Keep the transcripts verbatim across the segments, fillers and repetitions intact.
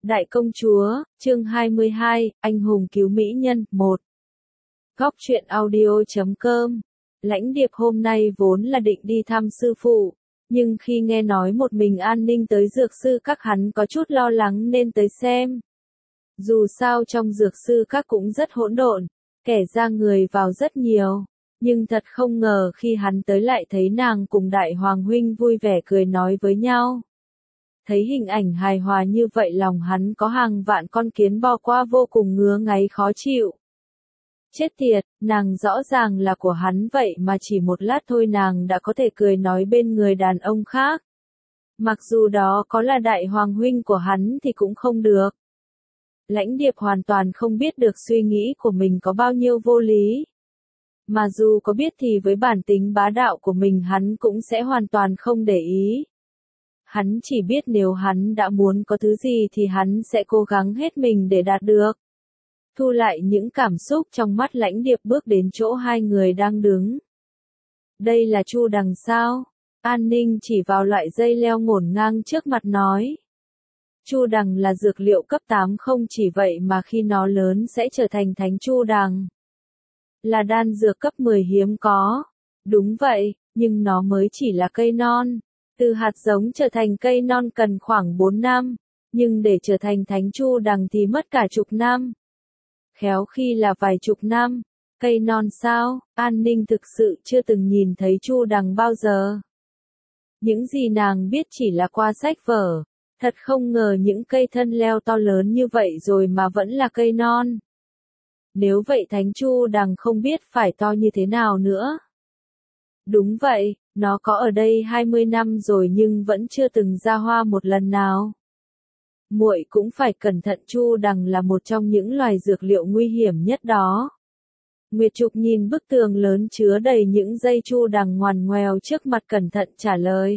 Đại công chúa, chương hai mươi hai, anh hùng cứu mỹ nhân, một. Góc truyện audio chấm com. Lãnh Điệp hôm nay vốn là định đi thăm sư phụ, nhưng khi nghe nói một mình An Ninh tới dược sư các hắn có chút lo lắng nên tới xem. Dù sao trong dược sư các cũng rất hỗn độn, kẻ ra người vào rất nhiều, nhưng thật không ngờ khi hắn tới lại thấy nàng cùng Đại Hoàng huynh vui vẻ cười nói với nhau. Thấy hình ảnh hài hòa như vậy lòng hắn có hàng vạn con kiến bò qua vô cùng ngứa ngáy khó chịu. Chết tiệt, nàng rõ ràng là của hắn vậy mà chỉ một lát thôi nàng đã có thể cười nói bên người đàn ông khác. Mặc dù đó có là Đại Hoàng huynh của hắn thì cũng không được. Lãnh Điệp hoàn toàn không biết được suy nghĩ của mình có bao nhiêu vô lý. Mà dù có biết thì với bản tính bá đạo của mình hắn cũng sẽ hoàn toàn không để ý. Hắn chỉ biết nếu hắn đã muốn có thứ gì thì hắn sẽ cố gắng hết mình để đạt được. Thu lại những cảm xúc trong mắt Lãnh Điệp bước đến chỗ hai người đang đứng. Đây là Chu Đằng sao? An Ninh chỉ vào loại dây leo ngổn ngang trước mặt nói. Chu Đằng là dược liệu cấp tám không chỉ vậy mà khi nó lớn sẽ trở thành thánh Chu Đằng. Là đan dược cấp mười hiếm có. Đúng vậy, nhưng nó mới chỉ là cây non. Từ hạt giống trở thành cây non cần khoảng bốn năm, nhưng để trở thành thánh Chu Đằng thì mất cả chục năm. Khéo khi là vài chục năm. Cây non sao? An Ninh thực sự chưa từng nhìn thấy Chu Đằng bao giờ. Những gì nàng biết chỉ là qua sách vở. Thật không ngờ những cây thân leo to lớn như vậy rồi mà vẫn là cây non. Nếu vậy thánh Chu Đằng không biết phải to như thế nào nữa. Đúng vậy, nó có ở đây hai mươi năm rồi nhưng vẫn chưa từng ra hoa một lần nào. Muội cũng phải cẩn thận, Chu Đằng là một trong những loài dược liệu nguy hiểm nhất đó. Nguyệt Trục nhìn bức tường lớn chứa đầy những dây Chu Đằng ngoằn ngoèo trước mặt cẩn thận trả lời.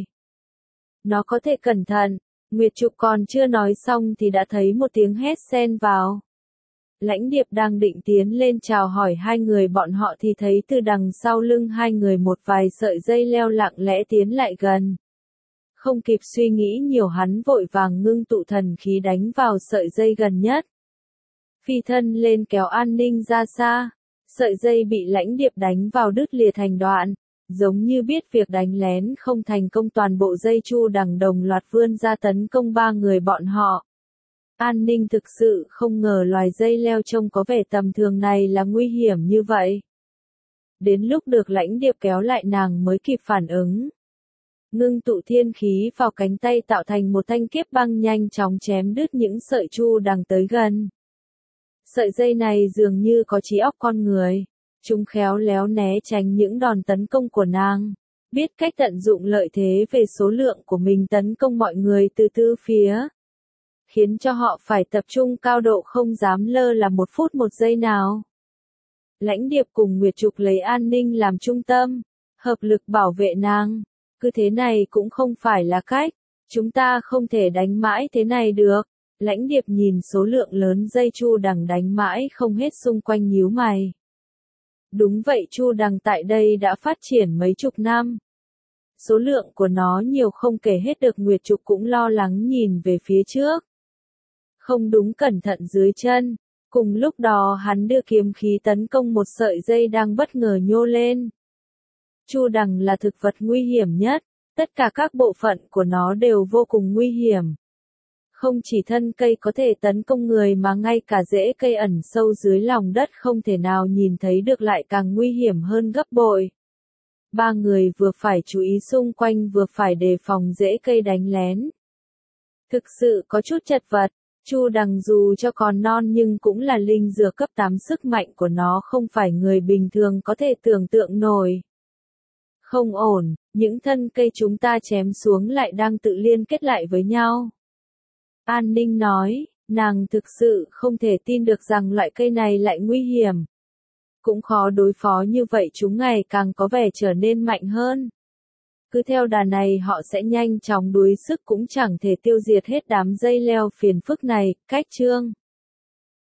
Nó có thể cẩn thận. Nguyệt Trục còn chưa nói xong thì đã thấy một tiếng hét xen vào. Lãnh Điệp đang định tiến lên chào hỏi hai người bọn họ thì thấy từ đằng sau lưng hai người một vài sợi dây leo lặng lẽ tiến lại gần. Không kịp suy nghĩ nhiều hắn vội vàng ngưng tụ thần khí đánh vào sợi dây gần nhất. Phi thân lên kéo An Ninh ra xa. Sợi dây bị Lãnh Điệp đánh vào đứt lìa thành đoạn. Giống như biết việc đánh lén không thành công toàn bộ dây Chu Đằng đồng loạt vươn ra tấn công ba người bọn họ. An Ninh thực sự không ngờ loài dây leo trông có vẻ tầm thường này là nguy hiểm như vậy. Đến lúc được Lãnh Điệp kéo lại nàng mới kịp phản ứng. Ngưng tụ thiên khí vào cánh tay tạo thành một thanh kiếp băng nhanh chóng chém đứt những sợi Chu Đằng tới gần. Sợi dây này dường như có trí óc con người. Chúng khéo léo né tránh những đòn tấn công của nàng. Biết cách tận dụng lợi thế về số lượng của mình tấn công mọi người từ tứ phía. Khiến cho họ phải tập trung cao độ không dám lơ là một phút một giây nào. Lãnh Điệp cùng Nguyệt Trục lấy An Ninh làm trung tâm. Hợp lực bảo vệ nàng. Cứ thế này cũng không phải là cách. Chúng ta không thể đánh mãi thế này được. Lãnh Điệp nhìn số lượng lớn dây Chu Đằng đánh mãi không hết xung quanh nhíu mày. Đúng vậy, Chu Đằng tại đây đã phát triển mấy chục năm. Số lượng của nó nhiều không kể hết được. Nguyệt Trục cũng lo lắng nhìn về phía trước. Không đúng, cẩn thận dưới chân. Cùng lúc đó hắn đưa kiếm khí tấn công một sợi dây đang bất ngờ nhô lên. Chu Đằng là thực vật nguy hiểm nhất. Tất cả các bộ phận của nó đều vô cùng nguy hiểm. Không chỉ thân cây có thể tấn công người mà ngay cả rễ cây ẩn sâu dưới lòng đất không thể nào nhìn thấy được lại càng nguy hiểm hơn gấp bội. Ba người vừa phải chú ý xung quanh vừa phải đề phòng rễ cây đánh lén. Thực sự có chút chật vật. Chu Đằng dù cho còn non nhưng cũng là linh dược cấp tám, sức mạnh của nó không phải người bình thường có thể tưởng tượng nổi. Không ổn, những thân cây chúng ta chém xuống lại đang tự liên kết lại với nhau. An Ninh nói, nàng thực sự không thể tin được rằng loại cây này lại nguy hiểm. Cũng khó đối phó như vậy, chúng ngày càng có vẻ trở nên mạnh hơn. Cứ theo đà này họ sẽ nhanh chóng đuối sức cũng chẳng thể tiêu diệt hết đám dây leo phiền phức này. Cách chương